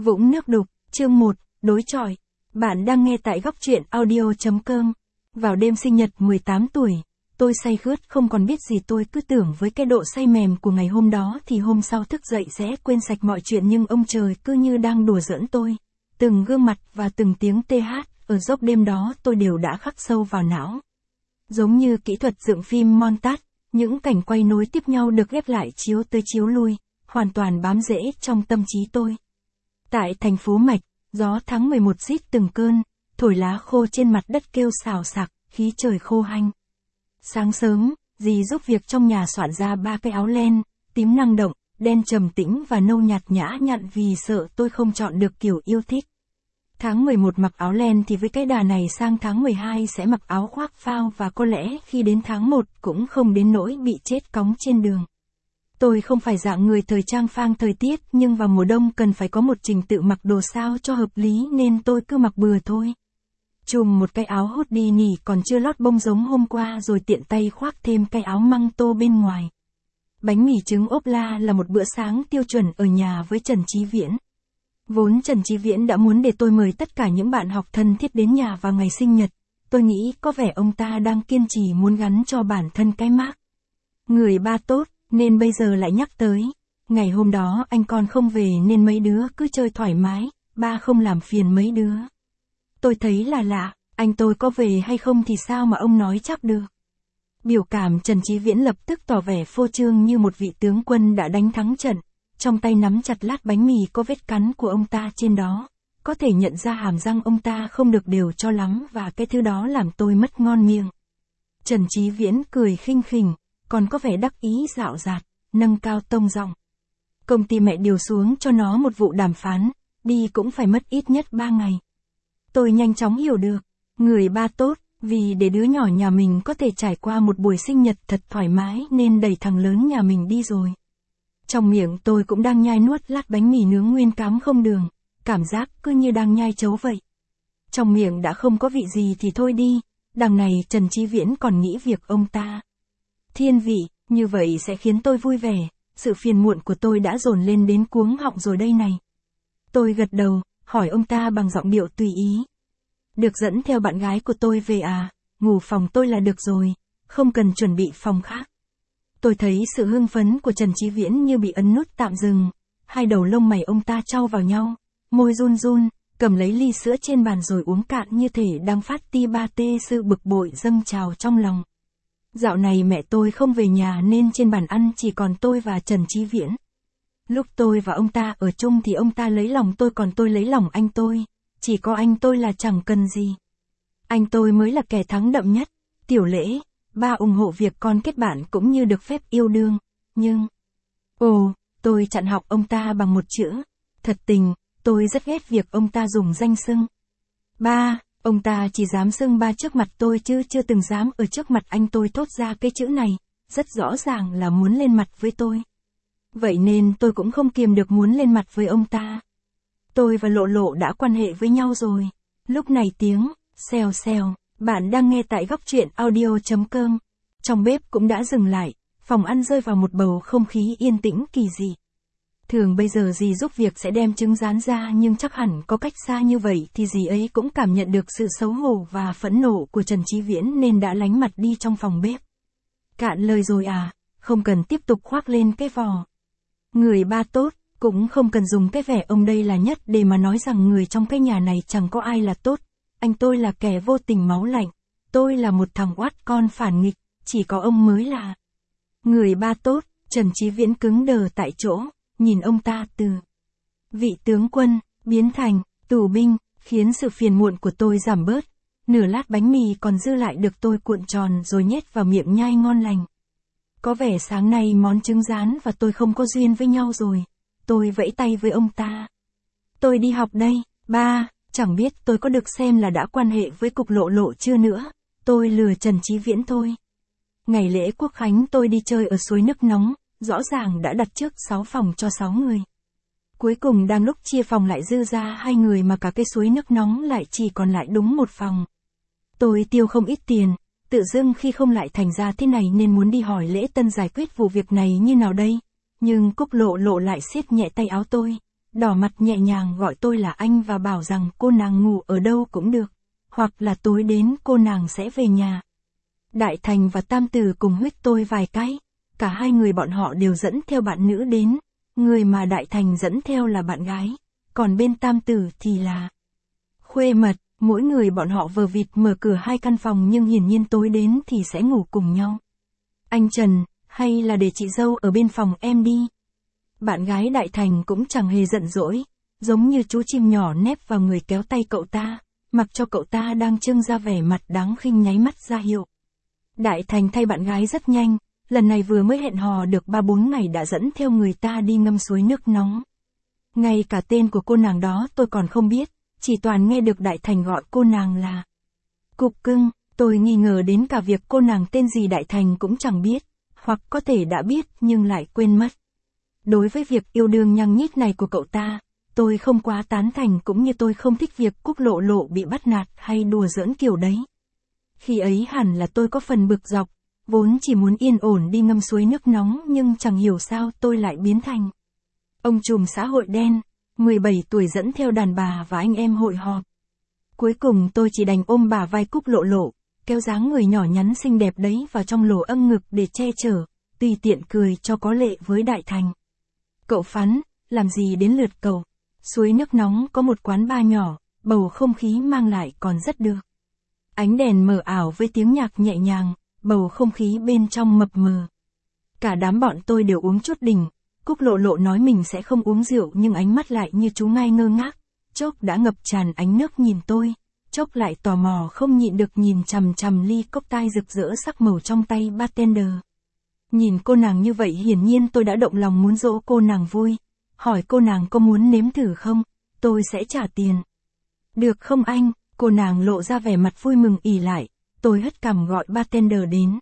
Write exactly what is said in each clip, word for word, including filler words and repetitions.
Vũng nước đục, chương một, đối chọi. Bạn đang nghe tại góc truyện audio chấm com. Vào đêm sinh nhật mười tám tuổi, tôi say khướt không còn biết gì, tôi cứ tưởng với cái độ say mềm của ngày hôm đó thì hôm sau thức dậy sẽ quên sạch mọi chuyện, nhưng ông trời cứ như đang đùa giỡn tôi. Từng gương mặt và từng tiếng tê hát ở dốc đêm đó tôi đều đã khắc sâu vào não. Giống như kỹ thuật dựng phim montage, những cảnh quay nối tiếp nhau được ghép lại chiếu tới chiếu lui, hoàn toàn bám rễ trong tâm trí tôi. Tại thành phố Mạch, gió tháng mười một rít từng cơn, thổi lá khô trên mặt đất kêu xào xạc, khí trời khô hanh. Sáng sớm, dì giúp việc trong nhà soạn ra ba cái áo len, tím năng động, đen trầm tĩnh và nâu nhạt nhã nhặn vì sợ tôi không chọn được kiểu yêu thích. Tháng mười một mặc áo len thì với cái đà này sang tháng mười hai sẽ mặc áo khoác phao, và có lẽ khi đến tháng một cũng không đến nỗi bị chết cóng trên đường. Tôi không phải dạng người thời trang phang thời tiết, nhưng vào mùa đông cần phải có một trình tự mặc đồ sao cho hợp lý nên tôi cứ mặc bừa thôi. Chùm một cái áo hoodie nỉ còn chưa lót bông giống hôm qua, rồi tiện tay khoác thêm cái áo măng tô bên ngoài. Bánh mì trứng ốp la là một bữa sáng tiêu chuẩn ở nhà với Trần Chí Viễn. Vốn Trần Chí Viễn đã muốn để tôi mời tất cả những bạn học thân thiết đến nhà vào ngày sinh nhật. Tôi nghĩ có vẻ ông ta đang kiên trì muốn gắn cho bản thân cái mác người ba tốt, nên bây giờ lại nhắc tới. Ngày hôm đó anh con không về nên mấy đứa cứ chơi thoải mái, ba không làm phiền mấy đứa. Tôi thấy là lạ, anh tôi có về hay không thì sao mà ông nói chắc được. Biểu cảm Trần Chí Viễn lập tức tỏ vẻ phô trương như một vị tướng quân đã đánh thắng trận. Trong tay nắm chặt lát bánh mì có vết cắn của ông ta trên đó. Có thể nhận ra hàm răng ông ta không được đều cho lắm, và cái thứ đó làm tôi mất ngon miệng. Trần Chí Viễn cười khinh khỉnh, còn có vẻ đắc ý dạo dạt, nâng cao tông giọng. Công ty mẹ điều xuống cho nó một vụ đàm phán, đi cũng phải mất ít nhất ba ngày. Tôi nhanh chóng hiểu được, người ba tốt, vì để đứa nhỏ nhà mình có thể trải qua một buổi sinh nhật thật thoải mái nên đẩy thằng lớn nhà mình đi rồi. Trong miệng tôi cũng đang nhai nuốt lát bánh mì nướng nguyên cám không đường, cảm giác cứ như đang nhai trấu vậy. Trong miệng đã không có vị gì thì thôi đi, đằng này Trần Chí Viễn còn nghĩ việc ông ta thiên vị, như vậy sẽ khiến tôi vui vẻ, sự phiền muộn của tôi đã dồn lên đến cuống họng rồi đây này. Tôi gật đầu, hỏi ông ta bằng giọng điệu tùy ý. Được dẫn theo bạn gái của tôi về à, ngủ phòng tôi là được rồi, không cần chuẩn bị phòng khác. Tôi thấy sự hưng phấn của Trần Chí Viễn như bị ấn nút tạm dừng, hai đầu lông mày ông ta chau vào nhau, môi run run, cầm lấy ly sữa trên bàn rồi uống cạn như thể đang phát ti ba tê, sự bực bội dâng trào trong lòng. Dạo này mẹ tôi không về nhà nên trên bàn ăn chỉ còn tôi và Trần Chí Viễn. Lúc tôi và ông ta ở chung thì ông ta lấy lòng tôi, còn tôi lấy lòng anh tôi, chỉ có anh tôi là chẳng cần gì. Anh tôi mới là kẻ thắng đậm nhất. Tiểu Lễ, ba ủng hộ việc con kết bạn cũng như được phép yêu đương, nhưng... Ồ, tôi chặn học ông ta bằng một chữ. Thật tình, tôi rất ghét việc ông ta dùng danh xưng ba. Ông ta chỉ dám xưng ba trước mặt tôi chứ chưa từng dám ở trước mặt anh tôi thốt ra cái chữ này, rất rõ ràng là muốn lên mặt với tôi. Vậy nên tôi cũng không kiềm được muốn lên mặt với ông ta. Tôi và Lộ Lộ đã quan hệ với nhau rồi. Lúc này tiếng xèo xèo, bạn đang nghe tại góc truyện audio chấm com. Trong bếp cũng đã dừng lại, phòng ăn rơi vào một bầu không khí yên tĩnh kỳ dị. Thường bây giờ dì giúp việc sẽ đem trứng rán ra, nhưng chắc hẳn có cách xa như vậy thì dì ấy cũng cảm nhận được sự xấu hổ và phẫn nộ của Trần Chí Viễn nên đã lánh mặt đi trong phòng bếp. Cạn lời rồi à, không cần tiếp tục khoác lên cái vò người ba tốt, cũng không cần dùng cái vẻ ông đây là nhất để mà nói rằng người trong cái nhà này chẳng có ai là tốt. Anh tôi là kẻ vô tình máu lạnh, tôi là một thằng oát con phản nghịch, chỉ có ông mới là người ba tốt. Trần Chí Viễn cứng đờ tại chỗ, nhìn ông ta từ vị tướng quân biến thành tù binh, khiến sự phiền muộn của tôi giảm bớt. Nửa lát bánh mì còn dư lại được tôi cuộn tròn rồi nhét vào miệng nhai ngon lành. Có vẻ sáng nay món trứng rán và tôi không có duyên với nhau rồi. Tôi vẫy tay với ông ta. Tôi đi học đây, ba. Chẳng biết tôi có được xem là đã quan hệ với cục Lộ Lộ chưa nữa. Tôi lừa Trần Chí Viễn thôi. Ngày lễ Quốc khánh tôi đi chơi ở suối nước nóng, rõ ràng đã đặt trước sáu phòng cho sáu người. Cuối cùng đang lúc chia phòng lại dư ra hai người mà cả cái suối nước nóng lại chỉ còn lại đúng một phòng. Tôi tiêu không ít tiền, tự dưng khi không lại thành ra thế này nên muốn đi hỏi Lễ Tân giải quyết vụ việc này như nào đây. Nhưng Cúc Lộ Lộ lại siết nhẹ tay áo tôi. đỏ mặt nhẹ nhàng gọi tôi là anh và bảo rằng cô nàng ngủ ở đâu cũng được, hoặc là tối đến cô nàng sẽ về nhà. Đại Thành và Tam Tử cùng huých tôi vài cái, cả hai người bọn họ đều dẫn theo bạn nữ đến, người mà Đại Thành dẫn theo là bạn gái, còn bên Tam Tử thì là khuê mật, mỗi người bọn họ vờ vịt mở cửa hai căn phòng nhưng hiển nhiên tối đến thì sẽ ngủ cùng nhau. Anh Trần, hay là để chị dâu ở bên phòng em đi. Bạn gái Đại Thành cũng chẳng hề giận dỗi, giống như chú chim nhỏ nép vào người kéo tay cậu ta, mặc cho cậu ta đang trưng ra vẻ mặt đáng khinh nháy mắt ra hiệu. Đại Thành thay bạn gái rất nhanh, lần này vừa mới hẹn hò được ba bốn ngày đã dẫn theo người ta đi ngâm suối nước nóng. Ngay cả tên của cô nàng đó tôi còn không biết, chỉ toàn nghe được Đại Thành gọi cô nàng là Cục Cưng. Tôi nghi ngờ đến cả việc cô nàng tên gì Đại Thành cũng chẳng biết, hoặc có thể đã biết nhưng lại quên mất. Đối với việc yêu đương nhăng nhít này của cậu ta, tôi không quá tán thành, cũng như tôi không thích việc Cúc Lộ Lộ bị bắt nạt hay đùa giỡn kiểu đấy. Khi ấy hẳn là tôi có phần bực dọc, vốn chỉ muốn yên ổn đi ngâm suối nước nóng nhưng chẳng hiểu sao tôi lại biến thành ông trùm xã hội đen, mười bảy tuổi dẫn theo đàn bà và anh em hội họp. Cuối cùng tôi chỉ đành ôm bả vai Cúc Lộ Lộ, kéo dáng người nhỏ nhắn xinh đẹp đấy vào trong lỗ âm ngực để che chở, tùy tiện cười cho có lệ với Đại Thành. Cậu Phán, làm gì đến lượt cậu? Suối nước nóng có một quán bar nhỏ, bầu không khí mang lại còn rất được. Ánh đèn mờ ảo với tiếng nhạc nhẹ nhàng, bầu không khí bên trong mập mờ. Cả đám bọn tôi đều uống chút đỉnh, Cúc Lộ Lộ nói mình sẽ không uống rượu nhưng ánh mắt lại như chú ngai ngơ ngác, chốc đã ngập tràn ánh nước nhìn tôi, chốc lại tò mò không nhịn được nhìn chằm chằm ly cốc tai rực rỡ sắc màu trong tay bartender. Nhìn cô nàng như vậy hiển nhiên tôi đã động lòng muốn dỗ cô nàng vui, hỏi cô nàng có muốn nếm thử không, tôi sẽ trả tiền. Được không anh? Cô nàng lộ ra vẻ mặt vui mừng ỉ lại, tôi hất cằm gọi bartender đến.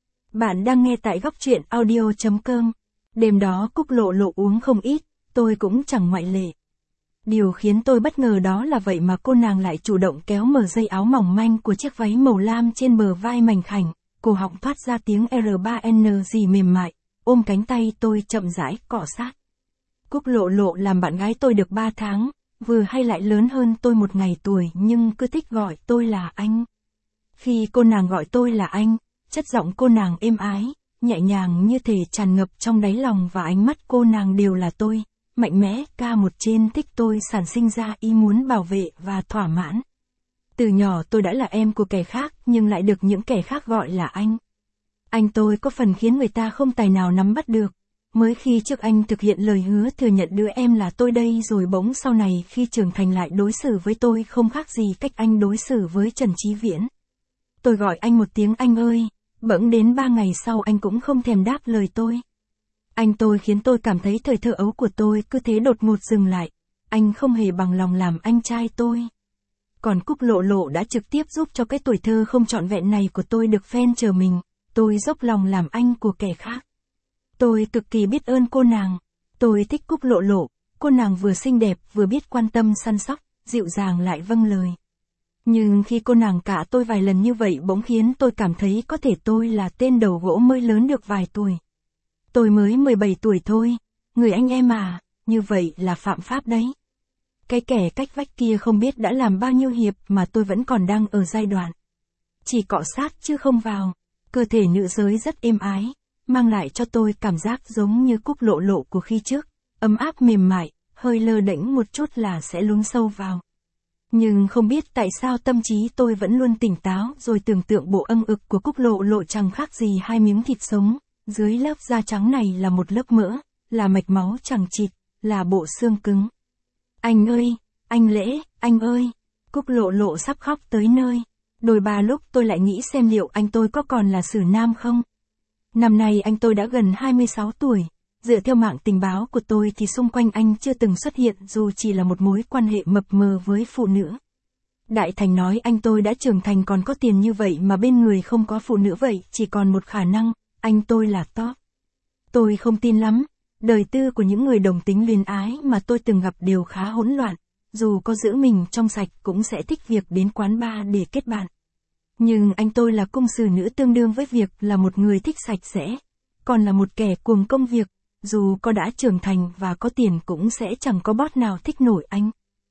Bạn đang nghe tại góc truyện audio chấm com. Đêm đó Cúc Lộ Lộ uống không ít, tôi cũng chẳng ngoại lệ. Điều khiến tôi bất ngờ đó là vậy mà cô nàng lại chủ động kéo mở dây áo mỏng manh của chiếc váy màu lam trên bờ vai mảnh khảnh, cổ họng thoát ra tiếng R ba N gì mềm mại, ôm cánh tay tôi chậm rãi cọ sát. Cúc Lộ Lộ làm bạn gái tôi được ba tháng, vừa hay lại lớn hơn tôi một ngày tuổi nhưng cứ thích gọi tôi là anh. Khi cô nàng gọi tôi là anh, chất giọng cô nàng êm ái, nhẹ nhàng như thể tràn ngập trong đáy lòng và ánh mắt cô nàng đều là tôi, mạnh mẽ ca một trên thích tôi sản sinh ra ý muốn bảo vệ và thỏa mãn. Từ nhỏ tôi đã là em của kẻ khác nhưng lại được những kẻ khác gọi là anh. Anh tôi có phần khiến người ta không tài nào nắm bắt được. Mới khi trước anh thực hiện lời hứa thừa nhận đứa em là tôi đây rồi bỗng sau này khi trưởng thành lại đối xử với tôi không khác gì cách anh đối xử với Trần Chí Viễn. Tôi gọi anh một tiếng anh ơi, bỗng đến ba ngày sau anh cũng không thèm đáp lời tôi. Anh tôi khiến tôi cảm thấy thời thơ ấu của tôi cứ thế đột ngột dừng lại, anh không hề bằng lòng làm anh trai tôi. Còn Cúc Lộ Lộ đã trực tiếp giúp cho cái tuổi thơ không trọn vẹn này của tôi được phen chờ mình, tôi dốc lòng làm anh của kẻ khác. Tôi cực kỳ biết ơn cô nàng, tôi thích Cúc Lộ Lộ, cô nàng vừa xinh đẹp vừa biết quan tâm săn sóc, dịu dàng lại vâng lời. Nhưng khi cô nàng cả tôi vài lần như vậy bỗng khiến tôi cảm thấy có thể tôi là tên đầu gỗ mới lớn được vài tuổi. Tôi mới mười bảy tuổi thôi, người anh em à, như vậy là phạm pháp đấy. Cái kẻ cách vách kia không biết đã làm bao nhiêu hiệp mà tôi vẫn còn đang ở giai đoạn chỉ cọ sát chứ không vào. Cơ thể nữ giới rất êm ái, mang lại cho tôi cảm giác giống như Cúc Lộ Lộ của khi trước, ấm áp mềm mại, hơi lơ đễnh một chút là sẽ lún sâu vào. Nhưng không biết tại sao tâm trí tôi vẫn luôn tỉnh táo rồi tưởng tượng bộ âm ực của Cúc Lộ Lộ chẳng khác gì hai miếng thịt sống, dưới lớp da trắng này là một lớp mỡ, là mạch máu chằng chịt, là bộ xương cứng. Anh ơi, anh Lễ, anh ơi, Cúc Lộ Lộ sắp khóc tới nơi. Đôi ba lúc tôi lại nghĩ xem liệu anh tôi có còn là xử nam không. Năm nay anh tôi đã gần hai mươi sáu tuổi, dựa theo mạng tình báo của tôi thì xung quanh anh chưa từng xuất hiện dù chỉ là một mối quan hệ mập mờ với phụ nữ. Đại Thành nói anh tôi đã trưởng thành còn có tiền như vậy mà bên người không có phụ nữ vậy chỉ còn một khả năng, anh tôi là top. Tôi không tin lắm, đời tư của những người đồng tính luyến ái mà tôi từng gặp đều khá hỗn loạn, dù có giữ mình trong sạch cũng sẽ thích việc đến quán bar để kết bạn. Nhưng anh tôi là cung xử nữ tương đương với việc là một người thích sạch sẽ, còn là một kẻ cuồng công việc, dù có đã trưởng thành và có tiền cũng sẽ chẳng có bót nào thích nổi anh.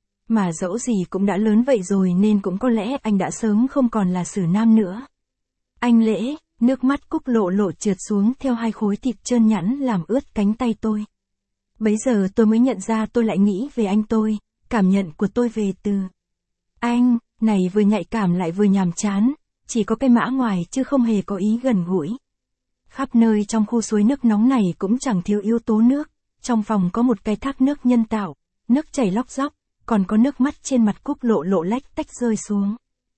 Mà dẫu gì cũng đã lớn vậy rồi nên cũng có lẽ anh đã sớm không còn là Sử Nam nữa. Anh Lễ, nước mắt Cúc Lộ Lộ trượt xuống theo hai khối thịt trơn nhẵn làm ướt cánh tay tôi. Bấy giờ tôi mới nhận ra tôi lại nghĩ về anh tôi, cảm nhận của tôi về từ anh, này vừa nhạy cảm lại vừa nhàm chán, chỉ có cái mã ngoài chứ không hề có ý gần gũi. Khắp nơi trong khu suối nước nóng này cũng chẳng thiếu yếu tố nước, trong phòng có một cái thác nước nhân tạo, nước chảy lóc róc, còn có nước mắt trên mặt Cúc Lộ Lộ lách tách rơi xuống.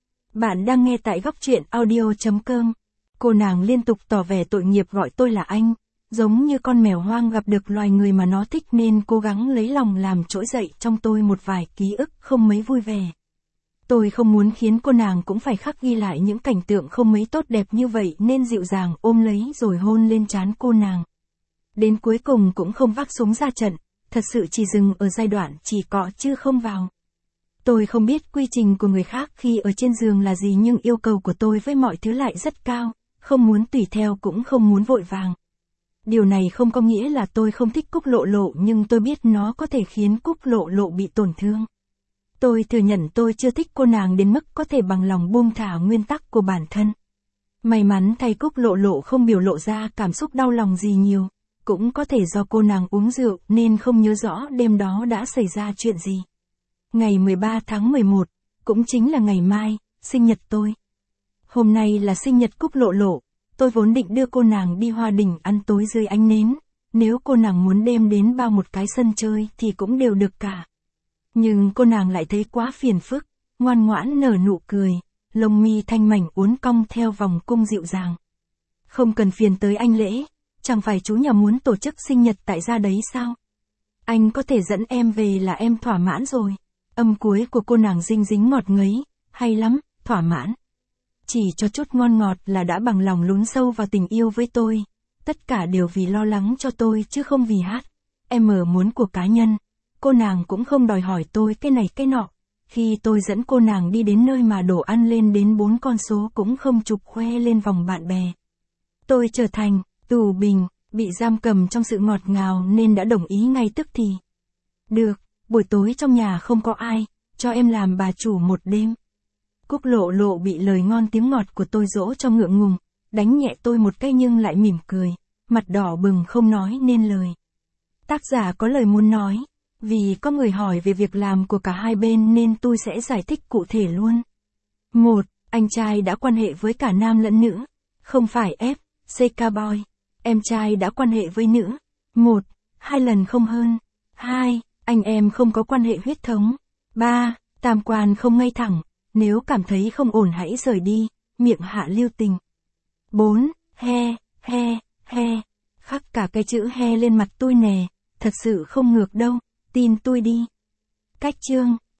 Bạn đang nghe tại góc truyện audio chấm com. Cô nàng liên tục tỏ vẻ tội nghiệp gọi tôi là anh, giống như con mèo hoang gặp được loài người mà nó thích nên cố gắng lấy lòng làm trỗi dậy trong tôi một vài ký ức không mấy vui vẻ. Tôi không muốn khiến cô nàng cũng phải khắc ghi lại những cảnh tượng không mấy tốt đẹp như vậy nên dịu dàng ôm lấy rồi hôn lên trán cô nàng. Đến cuối cùng cũng không vác súng ra trận, thật sự chỉ dừng ở giai đoạn chỉ cọ chứ không vào. Tôi không biết quy trình của người khác khi ở trên giường là gì nhưng yêu cầu của tôi với mọi thứ lại rất cao, không muốn tùy theo cũng không muốn vội vàng. Điều này không có nghĩa là tôi không thích Cúc Lộ Lộ nhưng tôi biết nó có thể khiến Cúc Lộ Lộ bị tổn thương. Tôi thừa nhận tôi chưa thích cô nàng đến mức có thể bằng lòng buông thả nguyên tắc của bản thân. May mắn thay Cúc Lộ Lộ không biểu lộ ra cảm xúc đau lòng gì nhiều, cũng có thể do cô nàng uống rượu nên không nhớ rõ đêm đó đã xảy ra chuyện gì. Ngày mười ba tháng mười một, cũng chính là ngày mai, sinh nhật tôi. Hôm nay là sinh nhật Cúc Lộ Lộ, tôi vốn định đưa cô nàng đi Hoa Đình ăn tối dưới ánh nến, nếu cô nàng muốn đem đến bao một cái sân chơi thì cũng đều được cả. Nhưng cô nàng lại thấy quá phiền phức, ngoan ngoãn nở nụ cười, lông mi thanh mảnh uốn cong theo vòng cung dịu dàng. Không cần phiền tới anh Lễ, chẳng phải chú nhà muốn tổ chức sinh nhật tại gia đấy sao? Anh có thể dẫn em về là em thỏa mãn rồi. Âm cuối của cô nàng dinh dính ngọt ngấy, hay lắm, thỏa mãn. Chỉ cho chút ngon ngọt là đã bằng lòng lún sâu vào tình yêu với tôi. Tất cả đều vì lo lắng cho tôi chứ không vì hát. Em ở muốn của cá nhân. Cô nàng cũng không đòi hỏi tôi cái này cái nọ. Khi tôi dẫn cô nàng đi đến nơi mà đồ ăn lên đến bốn con số cũng không chụp khoe lên vòng bạn bè. Tôi trở thành tù bình, bị giam cầm trong sự ngọt ngào nên đã đồng ý ngay tức thì. Được, buổi tối trong nhà không có ai, cho em làm bà chủ một đêm. Cúc Lộ Lộ bị lời ngon tiếng ngọt của tôi dỗ cho ngượng ngùng, đánh nhẹ tôi một cái nhưng lại mỉm cười, mặt đỏ bừng không nói nên lời. Tác giả có lời muốn nói, vì có người hỏi về việc làm của cả hai bên nên tôi sẽ giải thích cụ thể luôn. một. Anh trai đã quan hệ với cả nam lẫn nữ, không phải ép, xê ca boy. Em trai đã quan hệ với nữ, một, hai lần không hơn. hai. Anh em không có quan hệ huyết thống. ba. Tam quan không ngay thẳng, nếu cảm thấy không ổn hãy rời đi, miệng hạ lưu tình. bốn. He, he, he. Khắc cả cái chữ he lên mặt tôi nè, thật sự không ngược đâu, tin tôi đi. Cách chương